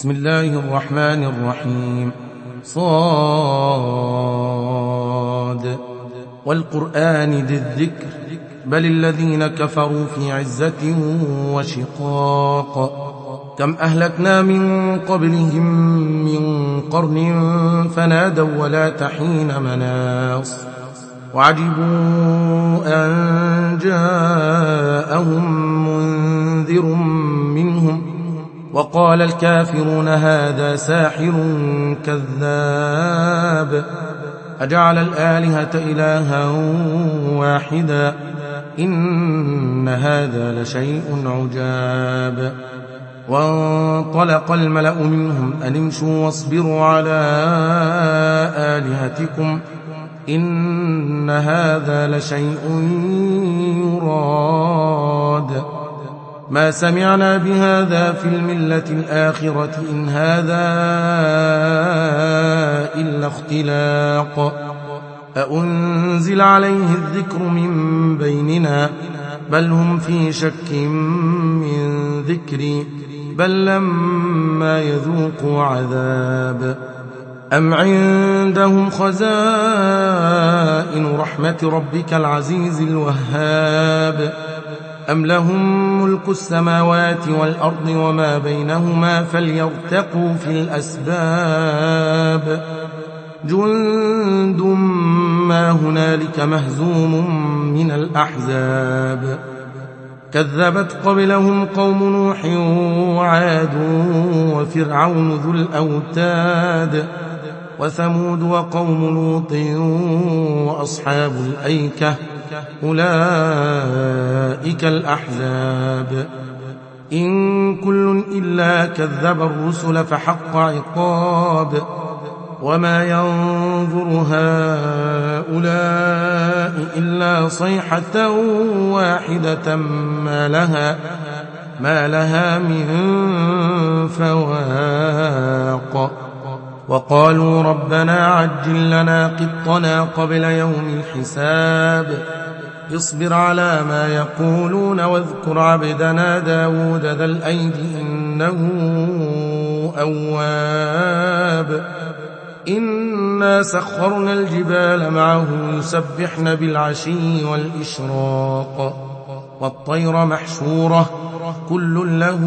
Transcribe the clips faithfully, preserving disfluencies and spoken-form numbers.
بسم الله الرحمن الرحيم. صاد والقرآن ذي الذكر بل الذين كفروا في عزة وشقاق. كم أهلكنا من قبلهم من قرن فنادوا ولا تحين مناص وعجبوا أن جاءهم منذر منهم وقال الكافرون هذا ساحر كذاب أجعل الآلهة إلها واحدا إن هذا لشيء عجاب. وانطلق الملأ منهم أن امشوا واصبروا على آلهتكم إن هذا لشيء يراد ما سمعنا بهذا في الملة الآخرة إن هذا إلا اختلاق أأنزل عليه الذكر من بيننا بل هم في شك من ذكري بل لما يذوقوا عذاب أم عندهم خزائن رحمة ربك العزيز الوهاب أم لهم ملك السماوات والأرض وما بينهما فليرتقوا في الأسباب جند ما هنالك مهزوم من الأحزاب كذبت قبلهم قوم نوح وعاد وفرعون ذو الأوتاد وثمود وقوم لوط وأصحاب الأيكة أولئك الأحزاب إن كل إلا كذب الرسل فحق عقاب وما ينظر هؤلاء إلا صيحة واحدة ما لها, ما لها من فواق وقالوا ربنا عجل لنا قطنا قبل يوم الحساب اصبر على ما يقولون واذكر عبدنا داود ذا الأيد إنه أواب إنا سخرنا الجبال معه يسبحن بالعشي والإشراق والطير محشورة كل له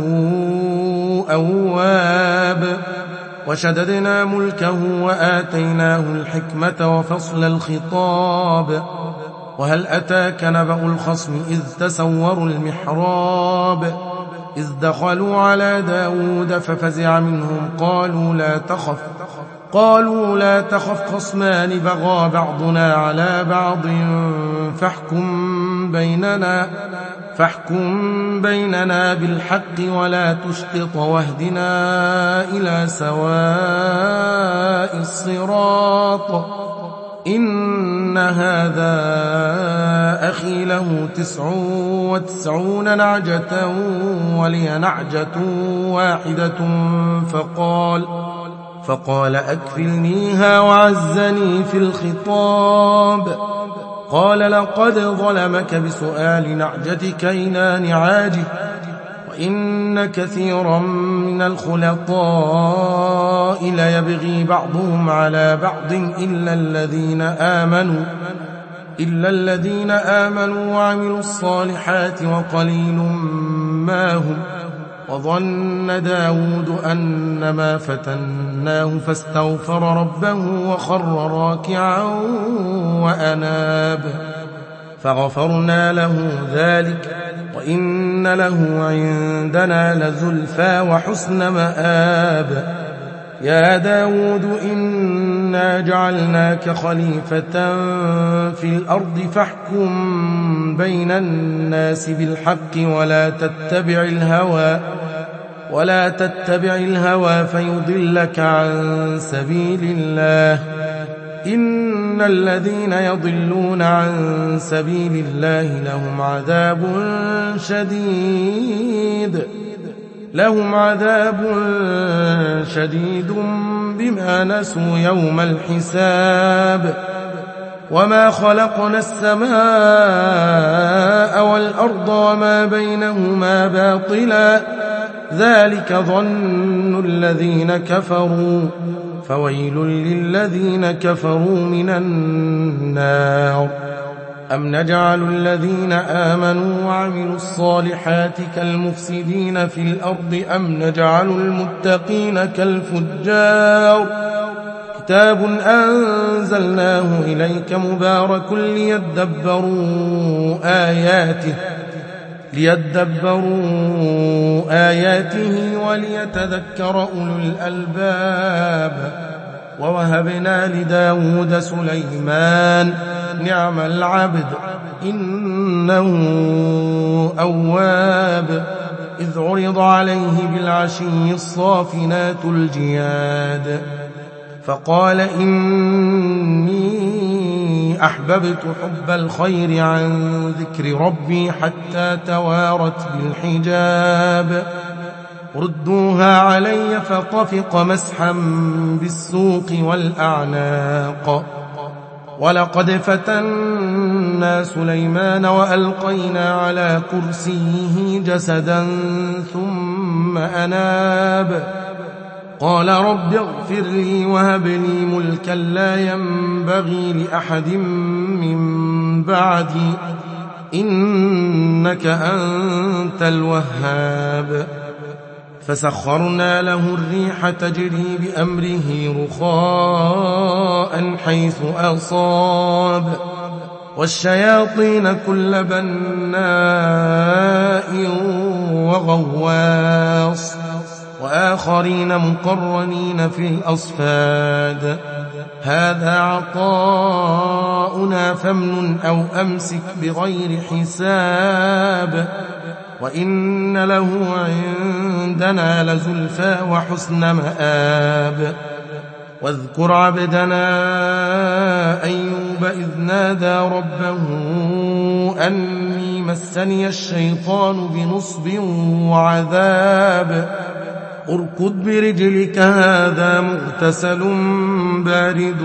أواب وشددنا ملكه وآتيناه الحكمة وفصل الخطاب وهل أتاك نبأ الخصم إذ تسوروا المحراب إذ دخلوا على داود ففزع منهم قالوا لا تخف قالوا لا تخف خصمان بغى بعضنا على بعض فاحكم بيننا فاحكم بيننا بالحق ولا تشطط واهدنا إلى سواء الصراط إن هذا أخي له تسع وتسعون نعجة ولي نعجة واحدة فقال فقال أكفلنيها وعزني في الخطاب قال لقد ظلمك بسؤال نعجتك إلى نعاجه وإن كثيرا من الخلطاء ليبغي بعضهم على بعض إلا الذين آمنوا إلا الذين آمنوا وعملوا الصالحات وقليل ما هم وظن داود أنما فتناه فاستغفر ربه وخر راكعا وأناب فغفرنا له ذلك وإن له عندنا لزلفى وحسن مآب يا داود إنا جعلناك خليفة في الأرض فاحكم بين الناس بالحق ولا تتبع الهوى ولا تتبع الهوى فيضلك عن سبيل الله إن الذين يضلون عن سبيل الله لهم عذاب شديد لهم عذاب شديد بما نسوا يوم الحساب وما خلقنا السماء والأرض وما بينهما باطلا ذلك ظن الذين كفروا فويل للذين كفروا من النار أم نجعل الذين آمنوا وعملوا الصالحات كالمفسدين في الأرض أم نجعل المتقين كالفجار كتاب أنزلناه إليك مبارك ليدبروا آياته ليدبروا آياته وليتذكر أولو الألباب ووهبنا لداود سليمان نعم العبد إنه أواب إذ عرض عليه بالعشي الصافنات الجياد فقال إني أحببت حب الخير عن ذكر ربي حتى توارت بالحجاب ردوها علي فطفق مسحا بالسوق والأعناق ولقد فتنا سليمان وألقينا على كرسيه جسدا ثم أناب قال رب اغفر لي وهب لي ملكا لا ينبغي لأحد من بعدي إنك أنت الوهاب فسخرنا له الريح تجري بأمره رخاء حيث أصاب والشياطين كل بناء وغواص وآخرين مقرنين في الأصفاد هذا عطاؤنا فامنن أو أمسك بغير حساب وإن له عندنا لزلفى وحسن مآب واذكر عبدنا أيوب إذ نادى ربه أني مسني الشيطان بنصب وعذاب اركض برجلك هذا مغتسل بارد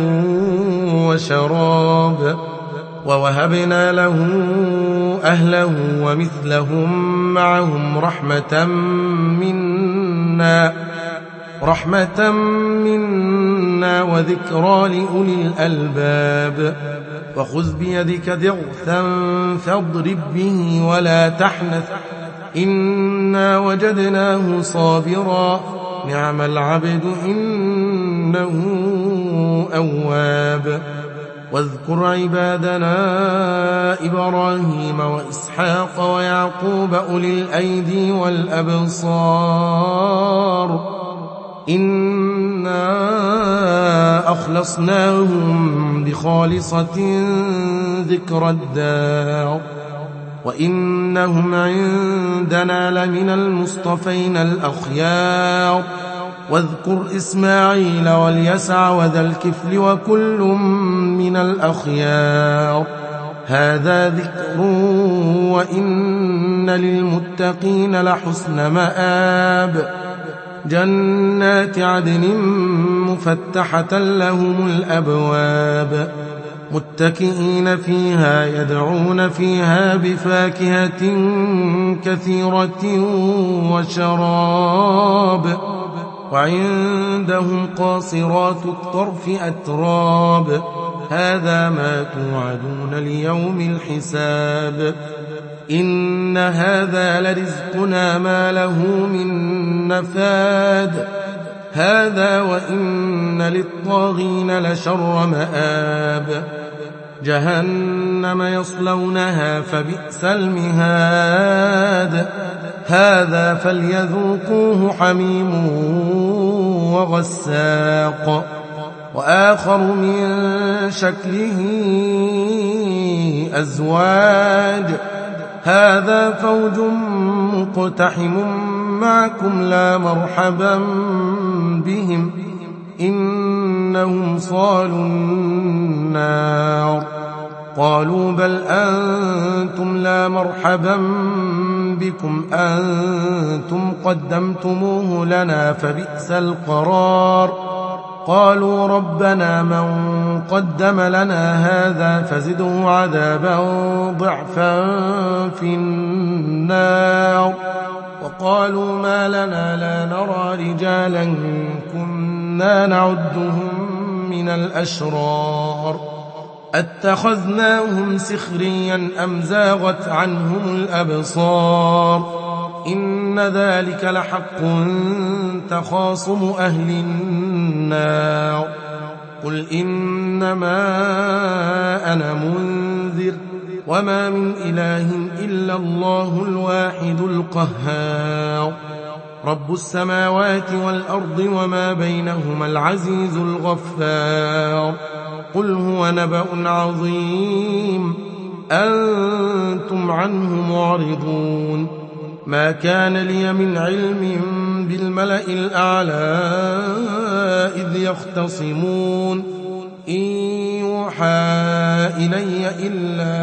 وشراب ووهبنا له أهله ومثلهم معهم رحمة منا رحمة منا وذكرى لأولي الألباب وخذ بيدك ضغثا فاضرب به ولا تحنث إنا وجدناه صابرا نعم العبد إنه أواب واذكر عبادنا إبراهيم وإسحاق ويعقوب أولي الأيدي والأبصار إنا أخلصناهم بخالصة ذكر الدار وإنهم عندنا لمن المصطفين الأخيار واذكر إسماعيل واليسع وذا الكفل وكل من الأخيار هذا ذكر وإن للمتقين لحسن مآب جنات عدن مفتحة لهم الأبواب متكئين فيها يدعون فيها بفاكهة كثيرة وشراب وعندهم قاصرات الطرف أتراب هذا ما توعدون ليوم الحساب إن هذا لرزقنا ما له من نفاد هذا وإن للطاغين لشر مآب جهنم يصلونها فبئس المهاد هذا فليذوقوه حميم وغساق وآخر من شكله أزواج هذا فوج مقتحم معكم لا مرحبا بهم إنهم صالوا النار قالوا بل أنتم لا مرحبا بكم أنتم قدمتموه لنا فبئس القرار قالوا ربنا من قدم لنا هذا فزده عذابا ضعفا في النار وقالوا ما لنا لا نرى رجالا كنا نعدهم من الأشرار أتخذناهم سخريا أم زاغت عنهم الأبصار إن ذلك لحق تخاصم أهل النار قل إنما أنا منذر وما من إله إلا الله الواحد القهار رب السماوات والأرض وما بينهما العزيز الغفار قل هو نبأ عظيم أنتم عنه معرضون ما كان لي من علم بالملأ الأعلى إذ يختصمون إن يوحى إلي إلا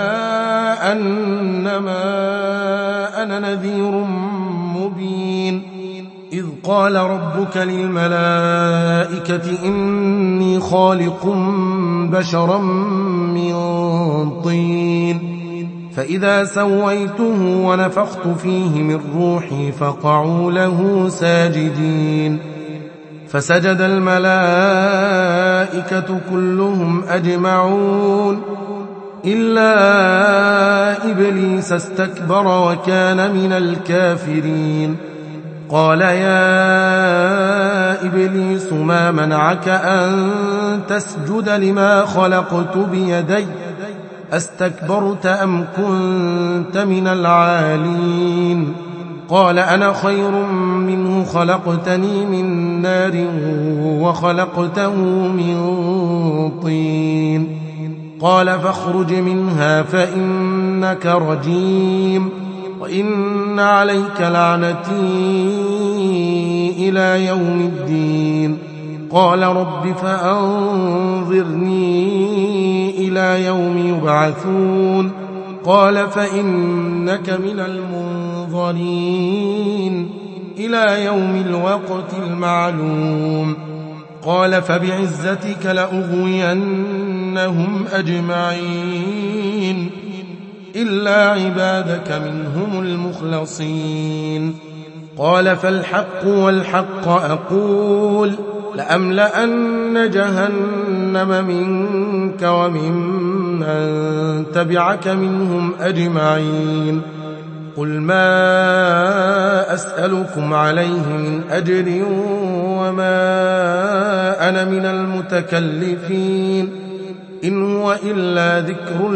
أنما أنا نذير مبين إذ قال ربك للملائكة إني خالق بشرا من طين فإذا سويته ونفخت فيه من روحي فقعوا له ساجدين فسجد الملائكة كلهم أجمعون إلا إبليس استكبر وكان من الكافرين قال يا إبليس ما منعك أن تسجد لما خلقت بيدي أستكبرت أم كنت من العالين قال أنا خير منه خلقتني من نار وخلقته من طين قال فاخرج منها فإنك رجيم وإن عليك لعنتي إلى يوم الدين قال رب فأنظرني إلى يوم يبعثون قال فإنك من المنظرين إلى يوم الوقت المعلوم قال فبعزتك لأغوينهم أجمعين إلا عبادك منهم المخلصين قال فالحق والحق أقول لأملأن جهنم منك وممن تبعك منهم أجمعين قل ما أسألكم عليه من أجر وما أنا من المتكلفين إن هو إلا ذكر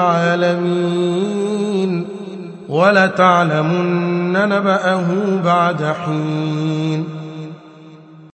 للعالمين ولتعلمن نبأه بعد حين